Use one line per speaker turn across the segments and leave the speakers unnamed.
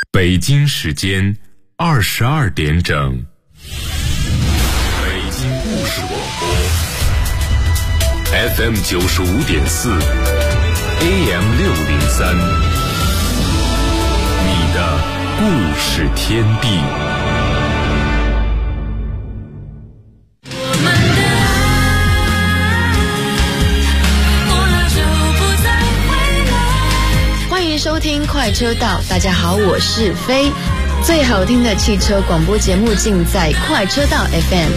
北京时间22点整，北京故事广播 FM 95.4 AM 603，你的故事天地。
欢迎收听快车道，大家好，我是飞。最好听的汽车广播节目尽在快车道 FM。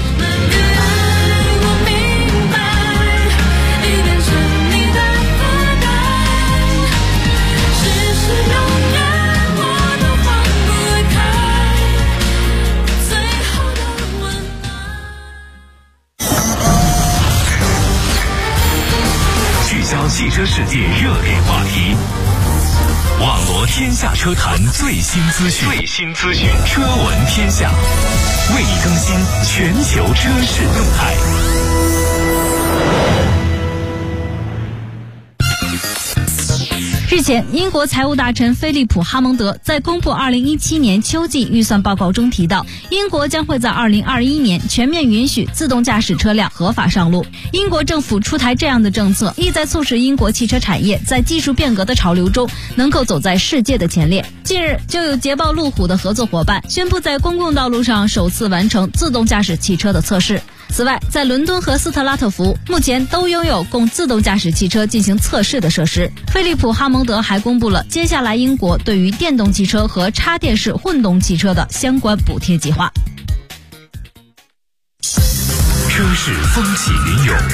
聚焦汽车世界热点话题，网罗天下车坛最新资讯，车闻天下，为你更新全球车市动态。
日前，英国财务大臣菲利普·哈蒙德在公布2017年秋季预算报告中提到，英国将会在2021年全面允许自动驾驶车辆合法上路。英国政府出台这样的政策，意在促使英国汽车产业在技术变革的潮流中能够走在世界的前列。近日，就有捷豹路虎的合作伙伴宣布在公共道路上首次完成自动驾驶汽车的测试。此外，在伦敦和斯特拉特福目前都拥有供自动驾驶汽车进行测试的设施。菲利普·哈蒙德还公布了接下来英国对于电动汽车和插电式混动汽车的相关补贴计划。
车市风起云涌，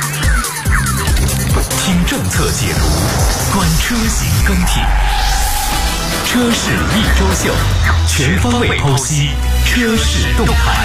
听政策解读，观车型更替，车市一周秀，全方位剖析车市动态。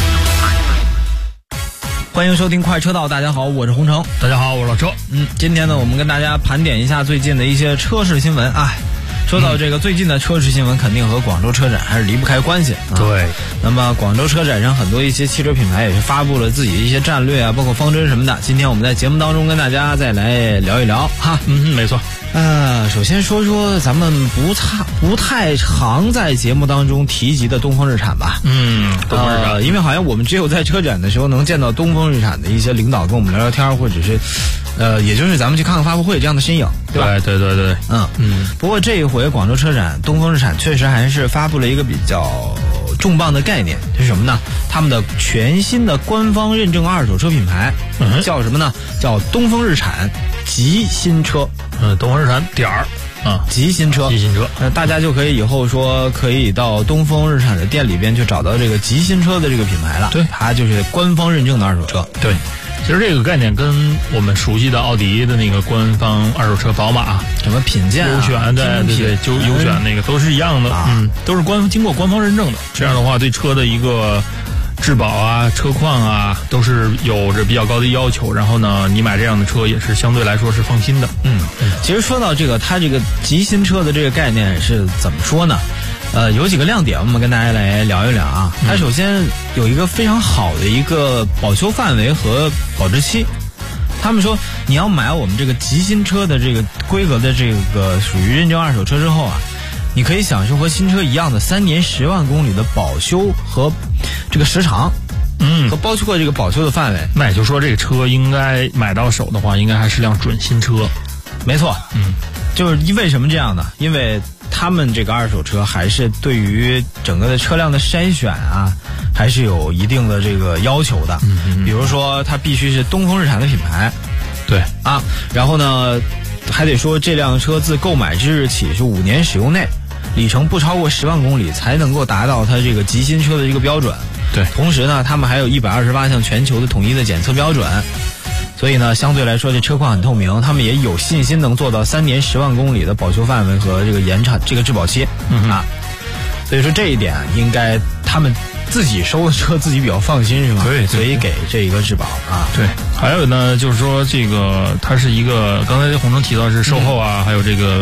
欢迎收听快车道，大家好，我是洪城。
大家好，我是老车。
今天呢，我们跟大家盘点一下最近的一些车市新闻啊。说到这个最近的车市新闻，肯定和广州车展还是离不开关系啊。
对。
那么广州车展上，很多一些汽车品牌也是发布了自己的一些战略啊，包括方针什么的。今天我们在节目当中跟大家再来聊一聊哈。
没错。
首先说说咱们不太常在节目当中提及的东风日产吧。
东风日产，
因为好像我们只有在车展的时候能见到东风日产的一些领导跟我们聊聊天，或者是也就是咱们去看看发布会这样的身影，对吧？
对。
不过这一回广州车展，东风日产确实还是发布了一个比较重磅的概念，是什么呢？他们的全新的官方认证二手车品牌，叫什么呢？叫东风日产极新车。
东风日产
极新车，大家就可以以后说可以到东风日产的店里边去找到这个极新车的这个品牌了。
对，
它就是官方认证的二手车。
对，其实这个概念跟我们熟悉的奥迪的那个官方二手车、宝马
什么品鉴、
优选，对，就优选那个都是一样的都是经过官方认证的。这样的话，对车的一个质保啊、车况啊，都是有着比较高的要求。然后呢，你买这样的车也是相对来说是放心的。
其实说到这个，它这个极新车的这个概念是怎么说呢？有几个亮点，我们跟大家来聊一聊啊。它首先有一个非常好的一个保修范围和保质期。他们说，你要买我们这个极新车的这个规格的这个属于认证二手车之后啊，你可以享受和新车一样的3年10万公里的保修和这个时长，和包括这个保修的范围。
那也就是说，这个车应该买到手的话，应该还是辆准新车。
没错，就是为什么这样呢？因为他们这个二手车还是对于整个的车辆的筛选啊，还是有一定的这个要求的。比如说，它必须是东风日产的品牌。
对
啊，然后呢，还得说这辆车自购买之日起是5年使用内，里程不超过10万公里才能够达到它这个极新车的这个标准。
对，
同时呢，他们还有128项全球的统一的检测标准。所以呢，相对来说这车况很透明，他们也有信心能做到3年10万公里的保修范围和这个延长这个质保期。所以说这一点应该他们自己收的车自己比较放心，是吗？
对，
所以给这一个质保啊。
对，还有呢，就是说这个它是一个刚才洪城提到是售后啊，还有这个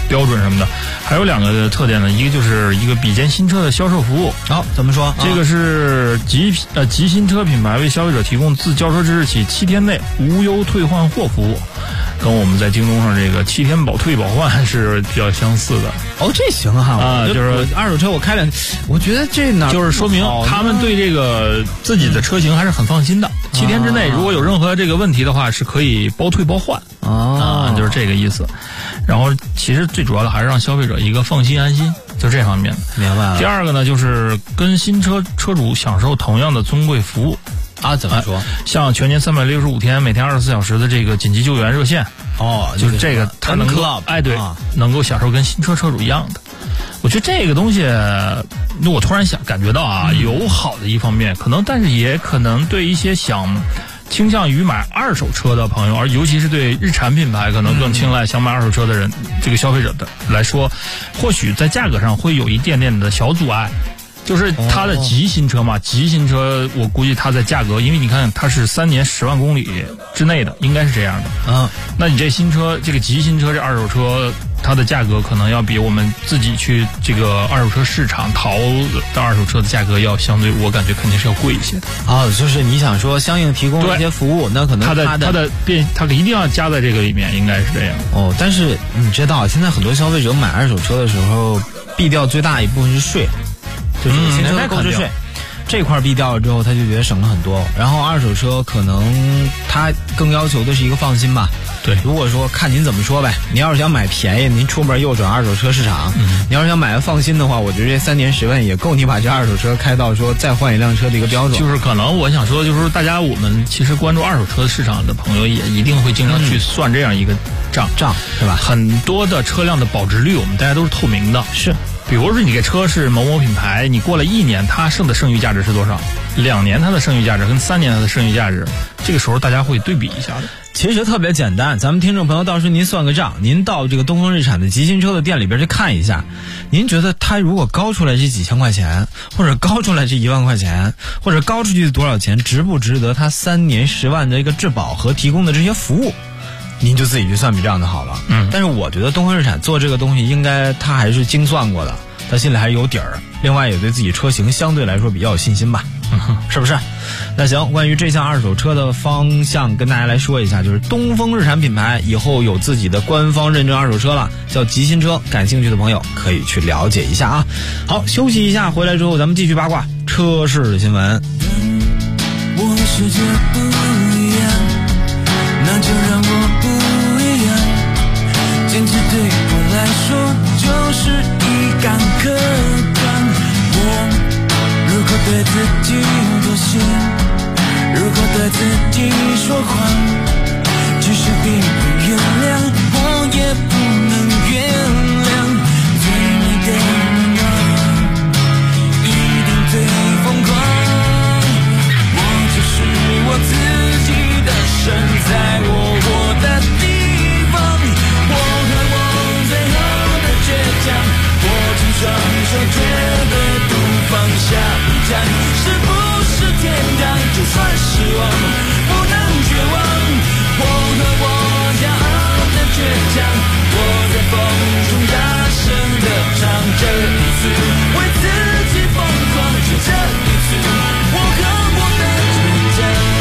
标准什么的。还有2个特点呢，一个就是一个比肩新车的销售服务。
好，怎么说？
这个是吉新车品牌为消费者提供自交车之日起7天内无忧退换货服务，跟我们在京东上这个7天保退保换是比较相似的。
哦，这行哈就是二手车我开了，我觉得这哪
就是说明他们对这个自己的车型还是很放心的。7天之内如果有任何这个问题的话，是可以包退包换。就是这个意思。然后其实最主要的还是让消费者一个放心安心，就这方面的。
明白了。
第二个呢，就是跟新车车主享受同样的尊贵服务。
怎么说？
像全年365天，每天24小时的这个紧急救援热线。就是这个它能够能够享受跟新车车主一样的。我觉得这个东西，我突然感觉到有好的一方面，可能，但是也可能对一些倾向于买二手车的朋友，而尤其是对日产品牌可能更青睐想买二手车的人，这个消费者的来说，或许在价格上会有一点点的小阻碍。就是它的极新车嘛，极新车我估计它在价格，因为你看它是3年10万公里之内的，应该是这样的。那你这新车，这个极新车这二手车，它的价格可能要比我们自己去这个二手车市场淘的二手车的价格要相对，我感觉肯定是要贵一些的。
就是你想说相应提供一些服务，那可能
它一定要加在这个里面，应该是这样。
但是你知道，现在很多消费者买二手车的时候，避掉最大一部分是税。就是新车的购置税，这块避掉了之后，他就觉得省了很多。然后二手车可能他更要求的是一个放心吧。
对，
如果说看您怎么说呗，你要是想买便宜，您出门右转二手车市场；你要是想买个放心的话，我觉得这3年10万也够你把这二手车开到说再换一辆车的一个标准。
就是可能我想说，就是我们其实关注二手车市场的朋友也一定会经常去算这样一个账
是吧？
很多的车辆的保值率，我们大家都是透明的。
是。
比如说你这车是某某品牌，你过了1年它剩的剩余价值是多少？2年它的剩余价值跟3年它的剩余价值，这个时候大家会对比一下的。
其实特别简单，咱们听众朋友到时候您算个账，您到这个东风日产的极新车的店里边去看一下，您觉得它如果高出来这几千块钱，或者高出来这1万块钱，或者高出去多少钱，值不值得它3年10万的一个质保和提供的这些服务？您就自己去算笔账就好了。但是我觉得东风日产做这个东西，应该他还是精算过的，他心里还是有底儿。另外也对自己车型相对来说比较有信心吧，是不是？那行，关于这项二手车的方向跟大家来说一下，就是东风日产品牌以后有自己的官方认证二手车了，叫极新车，感兴趣的朋友可以去了解一下啊。好，休息一下，回来之后咱们继续八卦车市的新闻。
我的世界不一样，那就让我不一样，坚持对我来说就是一杆客观。我如果对自己妥协，如果对自己说谎，即使别人原谅，我也不能原谅。最美的愿望一定最疯狂，我就是我自己的神，在我活的地方，我和我最后的倔强，握紧双手绝对不放下一站，是不是天堂？就算失望不能绝望，我和我骄傲的倔强，我在风中大声地唱，这一次为自己疯狂，就这一次我和我的倔强。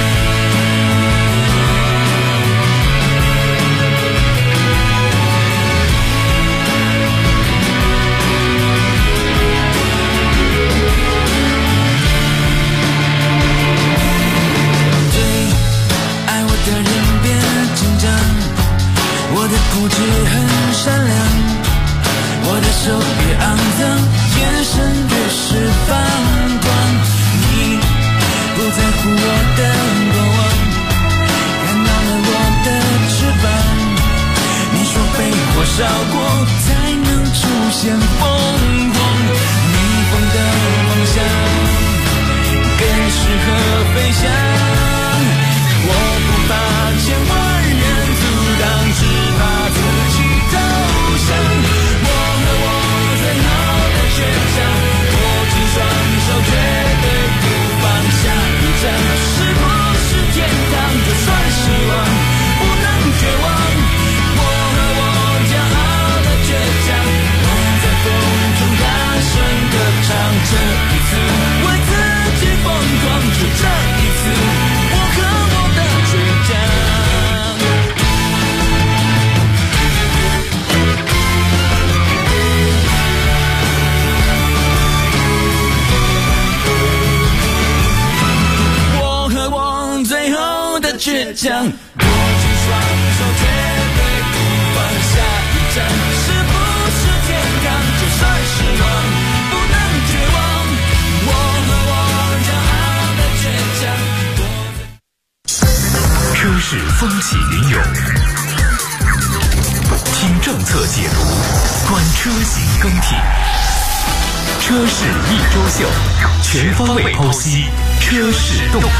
我的固执很善良，我的手越肮脏，眼神越是放光。你不在乎我的过往，看到了我的翅膀。你说被火烧过才能出现凤凰，逆风的方向更适合飞翔。我不怕千万人阻挡，只怕自己投降。我和我最后的倔强，握紧双手绝对不放下一站，是不是天堂？就算失望不能绝望，我和我骄傲的倔强， 强，握紧双手绝对不放下一站，是不是天堂？就算失望不能绝望，我和我骄傲的倔强。
车市风起云涌，听政策解读，观车型更替。车市一周秀，全方位剖析车市动态。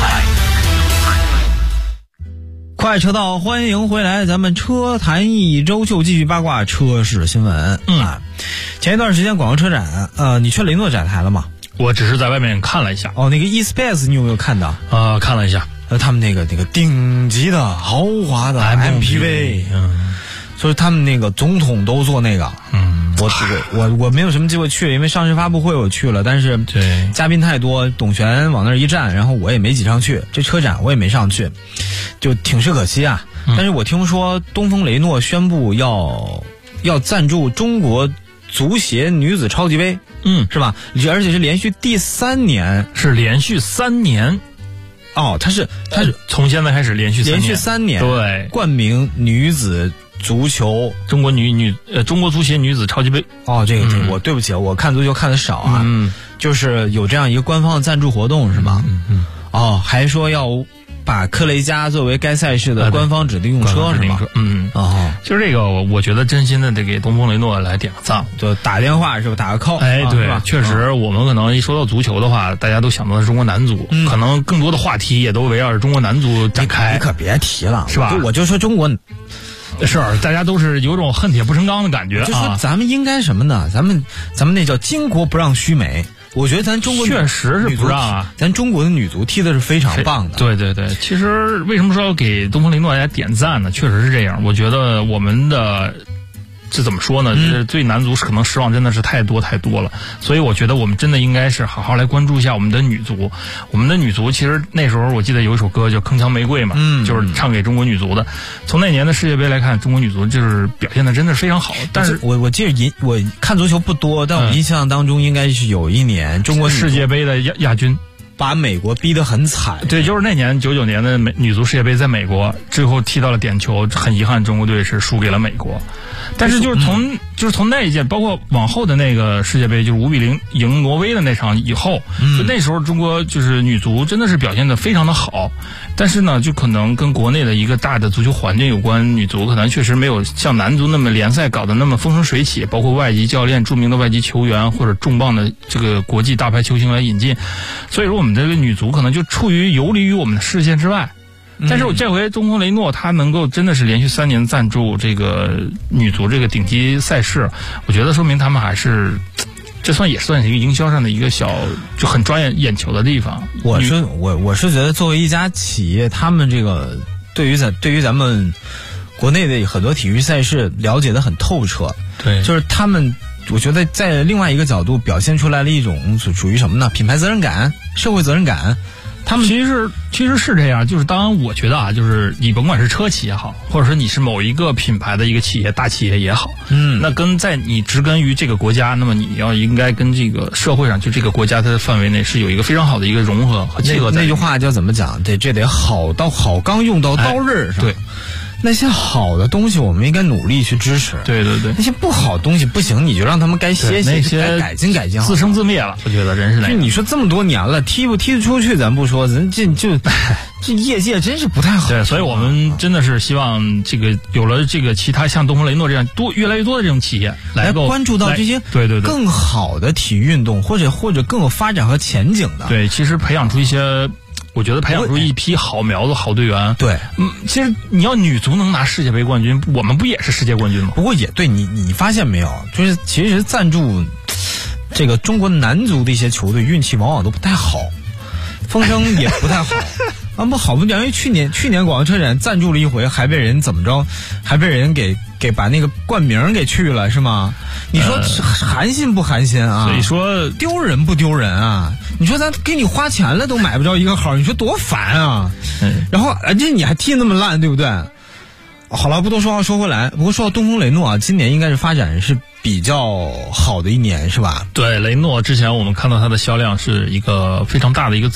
快车道，欢迎回来，咱们车坛一周秀继续八卦车市新闻。前一段时间广州车展，你去雷诺展台了吗？
我只是在外面看了一下。
哦，那个 eSpace 你有没有看到？
看了一下。
他们那个顶级的豪华的 MPV， 所以他们那个总统都坐那个。我没有什么机会去，因为上市发布会我去了，但是
对
嘉宾太多，董璇往那儿一站，然后我也没挤上去，这车展我也没上去，就挺是可惜啊。但是我听说东风雷诺宣布要赞助中国足协女子超级杯，是吧？而且是连续第3年，
是连续3年。
哦，他是
从现在开始连续3年，对，
冠名女子足球
中国足协女子超级杯。
哦，这个我对不起，我看足球看的少啊。就是有这样一个官方的赞助活动是吗？哦，还说要把克雷嘉作为该赛事的官方指定用车是吗？
就是这个，我觉得真心的得给东风雷诺来点个赞，
就打电话是吧？打个 call。
对，确实，我们可能一说到足球的话，大家都想到的是中国男足，可能更多的话题也都围绕着中国男足展开。
你可别提了，
是吧？
我就说中国。
是，大家都是有种恨铁不成钢的感觉啊。
就说咱们应该什么呢？咱们那叫巾帼不让须眉。我觉得咱中国
确实是不让啊，
咱中国的女足踢的是非常棒的。
对，其实为什么说要给东风雷诺来点赞呢？确实是这样。我觉得我们的这怎么说呢？就是对男足可能失望真的是太多了，所以我觉得我们真的应该是好好来关注一下我们的女足。我们的女足其实那时候我记得有一首歌叫《铿锵玫瑰》嘛，就是唱给中国女足的。从那年的世界杯来看，中国女足就是表现的真的是非常好。但是
我记得我看足球不多，但我印象当中应该是有一年中国
世界杯的亚军。
把美国逼得很惨。
对，就是那年99年的女足世界杯在美国，最后踢到了点球，很遗憾中国队是输给了美国。但是就是从那一届，包括往后的那个世界杯，就是5-0赢挪威的那场以后，就那时候中国就是女足真的是表现得非常的好。但是呢，就可能跟国内的一个大的足球环境有关，女足可能确实没有像男足那么联赛搞得那么风生水起，包括外籍教练、著名的外籍球员或者重磅的这个国际大牌球星来引进，所以说我们这个女足可能就游离于我们的视线之外。但是我这回东风雷诺它能够真的是连续3年赞助这个女足这个顶级赛事，我觉得说明他们还是这也算是一个营销上的一个就很抓眼球的地方。
我是觉得作为一家企业，他们这个对于咱们国内的很多体育赛事了解得很透彻。
对，
就是他们我觉得在另外一个角度表现出来了一种属于什么呢？品牌责任感、社会责任感。
他们其实是这样，就是当然我觉得啊，就是你甭管是车企也好，或者说你是某一个品牌的一个企业大企业也好，那在你植根于这个国家，那么你应该跟这个社会上就这个国家它的范围内是有一个非常好的一个融合和契合在。
那句话叫怎么讲？这得好钢用到刀刃上。对。那些好的东西我们应该努力去支持。
对，那
些不好的东西不行，你就让他们该歇歇，该改进，
自生自灭了。我觉得人是那个。
你说这么多年了，踢不踢得出去咱不说，咱这业界真是不太好。
对，所以我们真的是希望这个有了这个其他像东风雷诺这样越来越多的这种企业来
关注到这些
对
更好的体育运动，或者更有发展和前景的。
对，其实培养出一批好苗子、好队员。
对，
其实你要女足能拿世界杯冠军，我们不也是世界冠军吗？
不过也对，你发现没有，就是其实赞助这个中国男足的一些球队运气往往都不太好，风声也不太好。不好不讲，因为去年广州车展赞助了一回，还被人怎么着，还被人给把那个冠名给去了，是吗？你说寒心不寒心啊？
所以说
丢人不丢人啊？你说咱给你花钱了都买不着一个好，你说多烦啊！然后这你还踢那么烂，对不对？好了，不多说话，说回来。不过说到东风雷诺啊，今年应该是发展是比较好的一年，是吧？
对，雷诺之前我们看到它的销量是一个非常大的一个增长。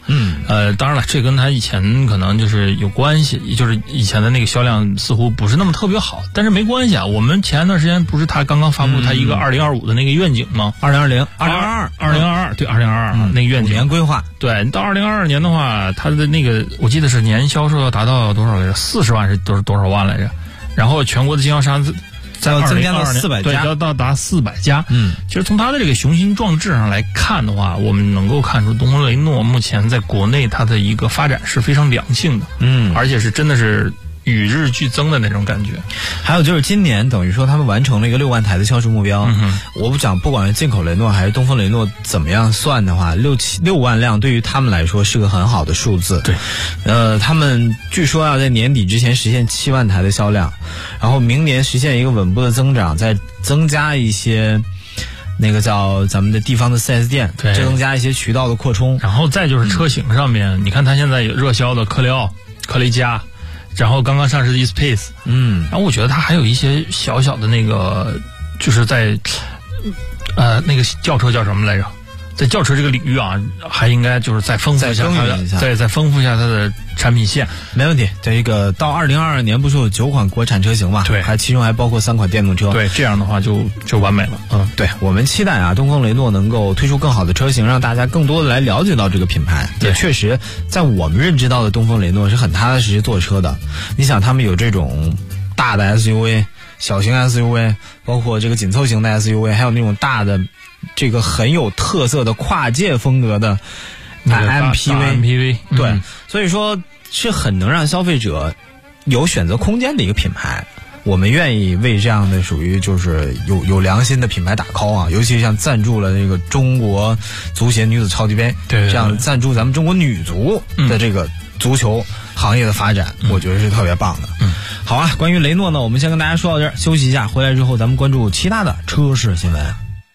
当然了，这跟它以前可能就是有关系，就是以前的那个销量似乎不是那么特别好，但是没关系啊。我们前一段时间不是他刚刚发布他一个2025的那个愿景吗
？2022，
对，2022那个愿景
5年规划。
对，到2022年的话，它的那个我记得是年销售要达到多少来着？40万是多少万来着？然后全国的经销商在
要增加到400家，
对，要到达400家。其实从它的这个雄心壮志上来看的话，我们能够看出东风雷诺目前在国内它的一个发展是非常良性的，而且是真的是与日俱增的那种感觉。
还有就是今年等于说他们完成了一个6万台的销售目标。我不讲不管是进口雷诺还是东风雷诺怎么样算的话，6万辆对于他们来说是个很好的数字。
对，
他们据说要在年底之前实现7万台的销量，然后明年实现一个稳步的增长，再增加一些那个叫咱们的地方的 4S 店，再增加一些渠道的扩充。
然后再就是车型上面，你看它现在有热销的科雷傲、科雷嘉。然后刚刚上市的 eSpace， 然后我觉得它还有一些小小的那个，就是在那个轿车叫什么来着？在轿车这个领域啊，还应该就是再丰富一下它的，再丰富一下它的产品线。
没问题。这个到2022年不是有9款国产车型嘛？
对，
其中还包括3款电动车。
对，这样的话就完美了。
对，我们期待啊，东风雷诺能够推出更好的车型，让大家更多的来了解到这个品牌。也确实，在我们认知到的东风雷诺是很踏踏实实做车的。你想，他们有这种大的 SUV、小型 SUV， 包括这个紧凑型的 SUV， 还有那种大的。这个很有特色的跨界风格的 MPV， 对，所以说是很能让消费者有选择空间的一个品牌。我们愿意为这样的属于就是有良心的品牌打 call 啊，尤其像赞助了那个中国足协女子超级杯，
对，
这样赞助咱们中国女足的这个足球行业的发展，我觉得是特别棒的。好啊，关于雷诺呢，我们先跟大家说到这儿，休息一下，回来之后咱们关注其他的车市新闻。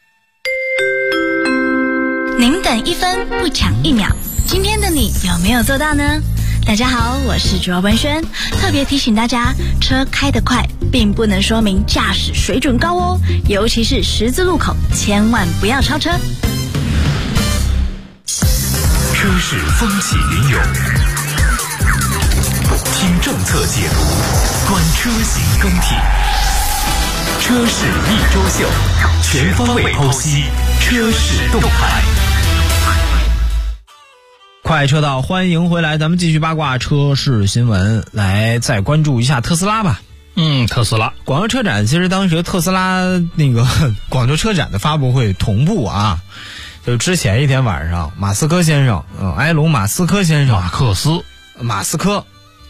您等1分不抢1秒，今天的你有没有做到呢？大家好，我是卓文轩，特别提醒大家，车开得快并不能说明驾驶水准高哦，尤其是十字路口，千万不要超车。
车市风起云涌，听政策解读，观车型更替，车市一周秀，全方位剖析车市动态。
快车道，欢迎回来，咱们继续八卦车市新闻，来再关注一下特斯拉吧。
特斯拉
广州车展，其实当时特斯拉那个广州车展的发布会同步啊，就之前一天晚上，马斯克先生，埃隆·马斯克先生，马斯克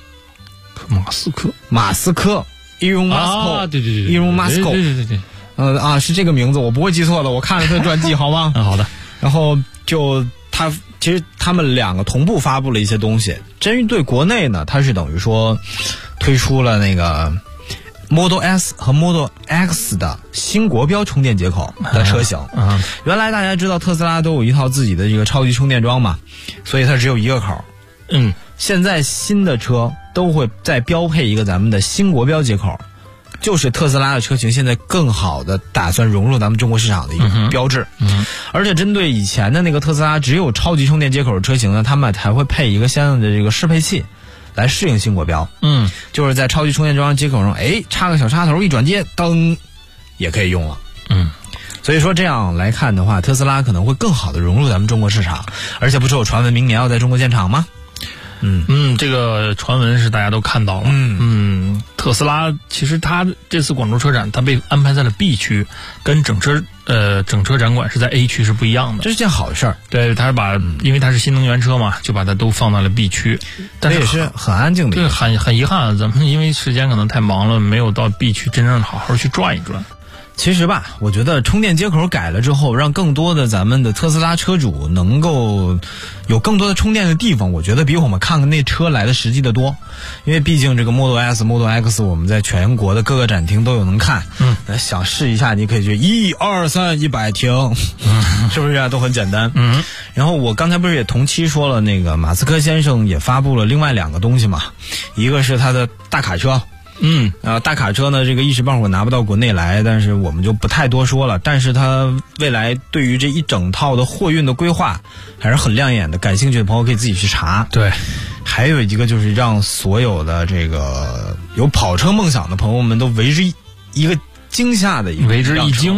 ，Elon Musk，
对
，Elon Musk，
对，
是这个名字，我不会记错的，我看了他的传记，好吗？
好的。
然后就其实他们两个同步发布了一些东西。针对国内呢，它是等于说推出了那个 Model S 和 Model X 的新国标充电接口的车型。原来大家知道特斯拉都有一套自己的这个超级充电桩嘛，所以它只有一个口。现在新的车都会再标配一个咱们的新国标接口，就是特斯拉的车型现在更好的打算融入咱们中国市场的一个标志。而且针对以前的那个特斯拉只有超级充电接口的车型呢，他们还会配一个相应的这个适配器来适应新国标。就是在超级充电桩接口上，插个小插头，一转接，噔，也可以用了。所以说这样来看的话，特斯拉可能会更好的融入咱们中国市场，而且不是有传闻明年要在中国建厂吗？
这个传闻是大家都看到了。特斯拉其实它这次广州车展，它被安排在了 B 区，跟整车展馆是在 A 区是不一样的。
这是件好事儿。
对，它因为它是新能源车嘛，就把它都放到了 B 区。但是
也是很安静的。
对，很遗憾，咱们因为时间可能太忙了，没有到 B 区真正好好去转一转。
其实吧，我觉得充电接口改了之后，让更多的咱们的特斯拉车主能够有更多的充电的地方，我觉得比我们看看那车来的实际的多。因为毕竟这个 Model S、Model X 我们在全国的各个展厅都有能看。想试一下，你可以去1、2、3 100停，是不是都很简单？然后我刚才不是也同期说了，那个马斯克先生也发布了另外2个东西嘛，一个是他的大卡车。 大卡车呢，这个一时半会儿拿不到国内来，但是我们就不太多说了。但是它未来对于这一整套的货运的规划还是很亮眼的，感兴趣的朋友可以自己去查。
对，
还有一个就是让所有的这个有跑车梦想的朋友们都为之一个惊吓的一个
为之一惊。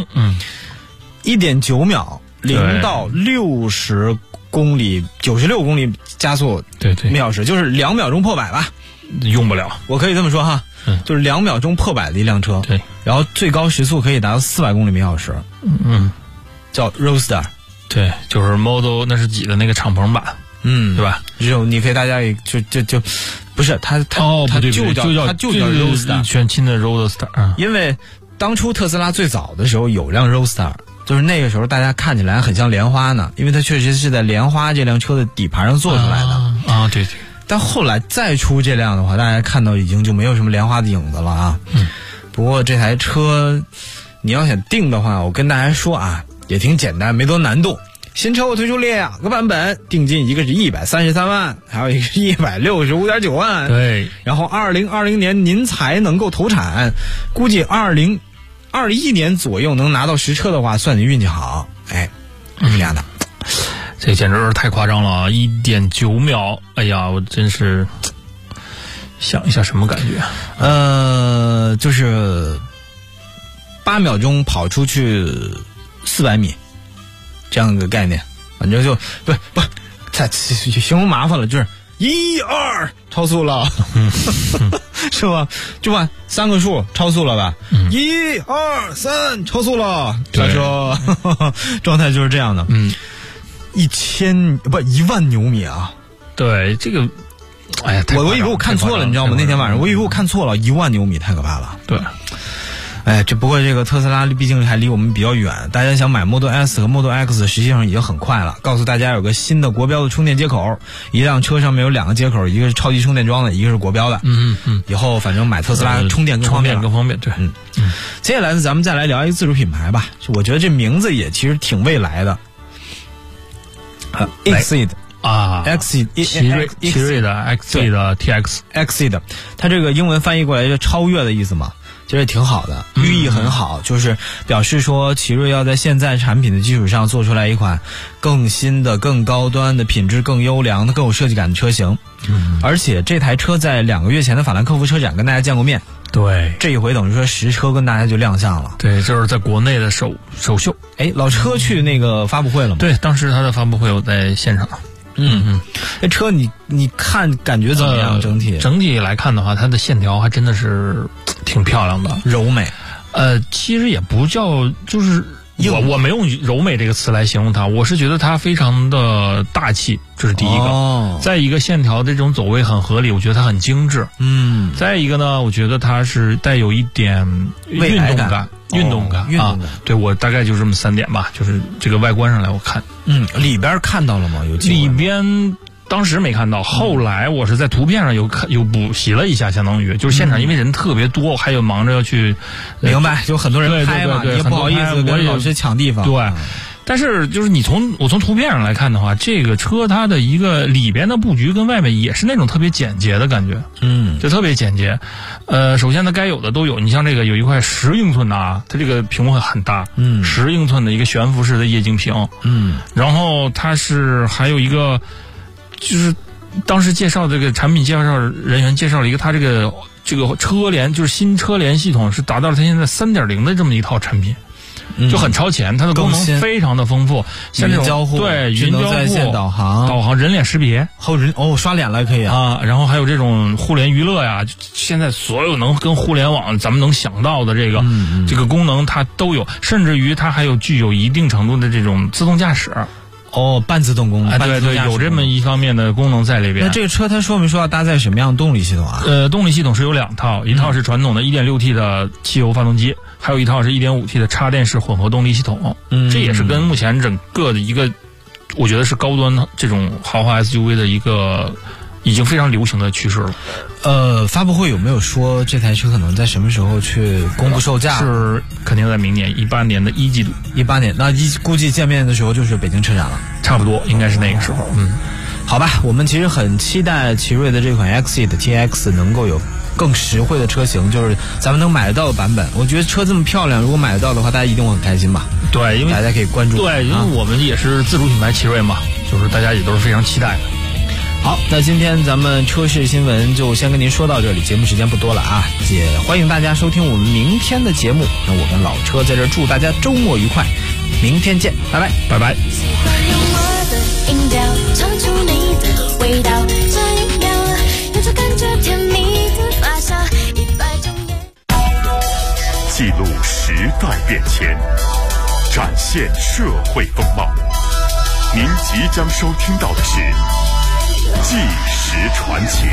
1.9秒0到60公里96公里加速，
对
每小时，就是2秒钟破百吧。
用不了，
我可以这么说哈，就是2秒钟破百的一辆车，
对，
然后最高时速可以达到400公里每小时，叫 Roadster，
对，就是 Model 那是几的那个敞篷版，对吧？
这种你可以大家也就不是它就叫 Roadster，
全新的 Roadster，
因为当初特斯拉最早的时候有辆 Roadster， 就是那个时候大家看起来很像莲花呢，因为它确实是在莲花这辆车的底盘上做出来的
对。
但后来再出这辆的话，大家看到已经就没有什么莲花的影子了啊。不过这台车你要想定的话，我跟大家说啊，也挺简单，没多难度。新车我推出2个版本，定金一个是133万，还有一个是165.9万。
对，
然后2020年您才能够投产，估计2021年左右能拿到实车的话，算你运气好。是这样的。
这简直是太夸张了啊！1.9秒，哎呀，我真是想一下什么感觉？
就是8秒钟跑出去400米，这样一个概念。反正就不，太形容麻烦了，就是1、2超速了，是吧？就把3个数超速了吧？1、2、3超速了，刹车，状态就是这样的。1万牛米啊！
对，这个，哎呀，
我以为我看错了，你知道吗？那天晚上我以为我看错了，1万牛米太可怕了。
对，
不过这个特斯拉毕竟还离我们比较远，大家想买 Model S 和 Model X 实际上已经很快了。告诉大家有个新的国标的充电接口，一辆车上面有2个接口，一个是超级充电桩的，一个是国标的。以后反正买特斯拉充电更方便。
对。
接下来呢，咱们再来聊一个自主品牌吧。我觉得这名字也其实挺未来的。Exceed
奇瑞的 Exceed
TX， 它这个英文翻译过来就超越的意思嘛，其实挺好的，寓意很好，就是表示说奇瑞要在现在产品的基础上做出来一款更新的、更高端的、品质更优良的、更有设计感的车型。而且这台车在2个月前的法兰克福车展跟大家见过面。
对，
这一回等于说实车跟大家就亮相了。
对，就是在国内的首秀。
老车去那个发布会了吗？
对，当时他的发布会我在现场。
那车你看感觉怎么样？整体
来看的话，它的线条还真的是挺漂亮的，
柔美。
其实也不叫就是我没用柔美这个词来形容它，我是觉得它非常的大气，这是第一个。再一个线条这种走位很合理，我觉得它很精致。再一个呢，我觉得它是带有一点运动感。对，我大概就这么3点吧，就是这个外观上来我看。
里边看到了吗？
里边当时没看到，后来我是在图片上有补习了一下，相当于就是现场因为人特别多，还有忙着要去，
明白，就很多人拍嘛，也不好意思跟老师抢地方。
对，但是就是我从图片上来看的话，这个车它的一个里边的布局跟外面也是那种特别简洁的感觉，就特别简洁。首先它该有的都有，你像这个有一块10英寸的啊，它这个屏幕很大，10英寸的一个悬浮式的液晶屏，然后它是还有一个。就是当时介绍这个产品介绍人员介绍了一个，它这个车联就是新车联系统是达到了它现在3.0的这么一套产品，就很超前，它的功能非常的丰富，像这种
交互，
对，
智能在线导航、
人脸识别，
刷脸了可以
啊，然后还有这种互联娱乐呀，现在所有能跟互联网咱们能想到的这个功能它都有，甚至于它还具有一定程度的这种自动驾驶。
半自动功能，
对，有这么一方面的功能在里边。
那这个车它说没说要搭载什么样的动力系统啊？
动力系统是有2套，一套是传统的 1.6T 的汽油发动机，还有一套是 1.5T 的插电式混合动力系统。这也是跟目前整个的一个，我觉得是高端这种豪华 SUV 的一个已经非常流行的趋势了。
发布会有没有说这台车可能在什么时候去公布售价？
是肯定在明年18年的1季度。
18年，那估计见面的时候就是北京车展了，
差不多应该是那个时候。
好吧，我们其实很期待奇瑞的这款 Exceed TX 能够有更实惠的车型，就是咱们能买得到的版本。我觉得车这么漂亮，如果买得到的话，大家一定会很开心吧？
对，因为
大家可以关注。
对，因为我们也是自主品牌奇瑞嘛，就是大家也都是非常期待的。
好，那今天咱们车市新闻就先跟您说到这里，节目时间不多了啊，也欢迎大家收听我们明天的节目。那我跟老车在这祝大家周末愉快，明天见，拜拜，拜拜。
喜欢用我的音调唱出你的味道，这一秒有种感觉甜蜜的发酵，100种颜。
记录时代变迁，展现社会风貌。您即将收听到的是《纪实传奇》。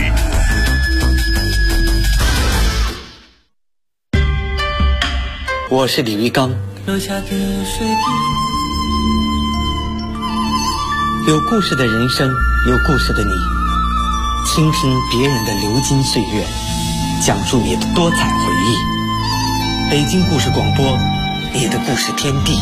我是李玉刚。
楼下的水滴，
有故事的人生，有故事的你，倾听别人的流金岁月，讲述你的多彩回忆。北京故事广播，你的故事天地。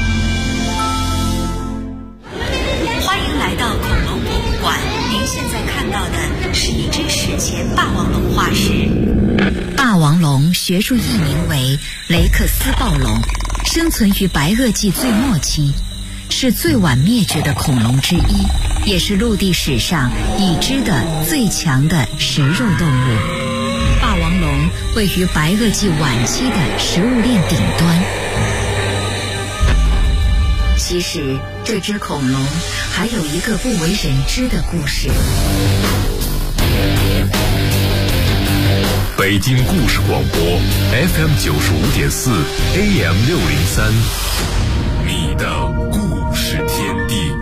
欢迎来到恐龙博物馆，您现在看到的是一只史前霸王龙化石。霸王龙学术译名为雷克斯暴龙，生存于白垩纪最末期，是最晚灭绝的恐龙之一，也是陆地史上已知的最强的食肉动物。霸王龙位于白垩纪晚期的食物链顶端。其实这只恐龙还有一个不为人知的故事。
北京故事广播 FM 95.4 AM 603，你的故事天地。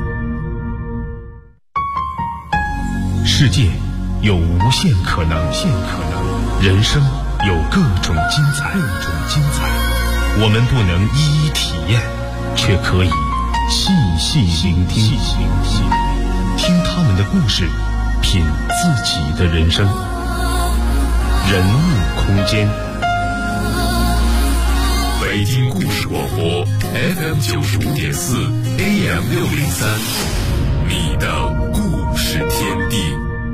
世界有无限可能，人生有各种精彩。我们不能一一体验，却可以细细聆听，听他们的故事，品自己的人生。人物空间，北京故事广播 FM 95.4 AM 603，你的故事天地。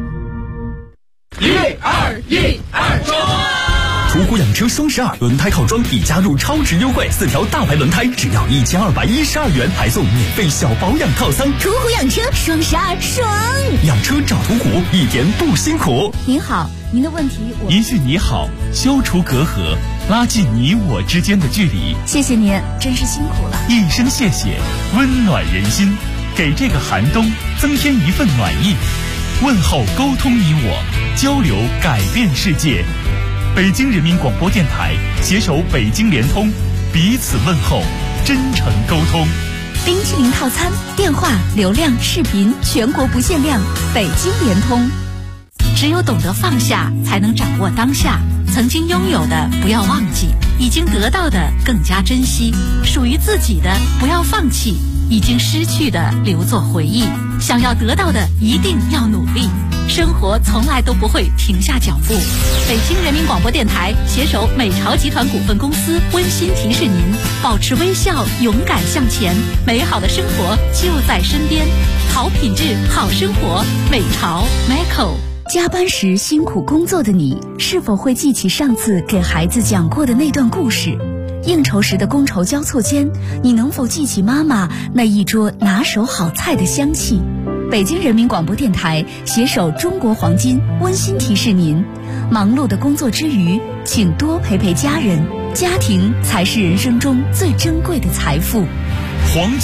1、2、1、2，冲！途虎养车双12轮胎套装已加入超值优惠，4条大牌轮胎只要1212元，还送免费小保养套餐。
途虎养车双12爽！
养车找途虎，一点不辛苦。
您好，您的问题我
一句你好，消除隔阂，拉近你我之间的距离。
谢谢您，真是辛苦了。
一声谢谢，温暖人心，给这个寒冬增添一份暖意。问候沟通你我，交流改变世界。北京人民广播电台携手北京联通，彼此问候，真诚沟通。
冰淇淋套餐，电话、流量、视频全国不限量，北京联通。
只有懂得放下，才能掌握当下。曾经拥有的不要忘记，已经得到的更加珍惜，属于自己的不要放弃，已经失去的留作回忆。想要得到的一定要努力，生活从来都不会停下脚步。北京人民广播电台携手美巢集团股份公司温馨提示您：保持微笑，勇敢向前，美好的生活就在身边。好品质，好生活，美巢 Macco。
加班时辛苦工作的你，是否会记起上次给孩子讲过的那段故事？应酬时的觥筹交错间，你能否记起妈妈那一桌拿手好菜的香气？北京人民广播电台携手中国黄金温馨提示您：忙碌的工作之余，请多陪陪家人，家庭才是人生中最珍贵的财富。
黄金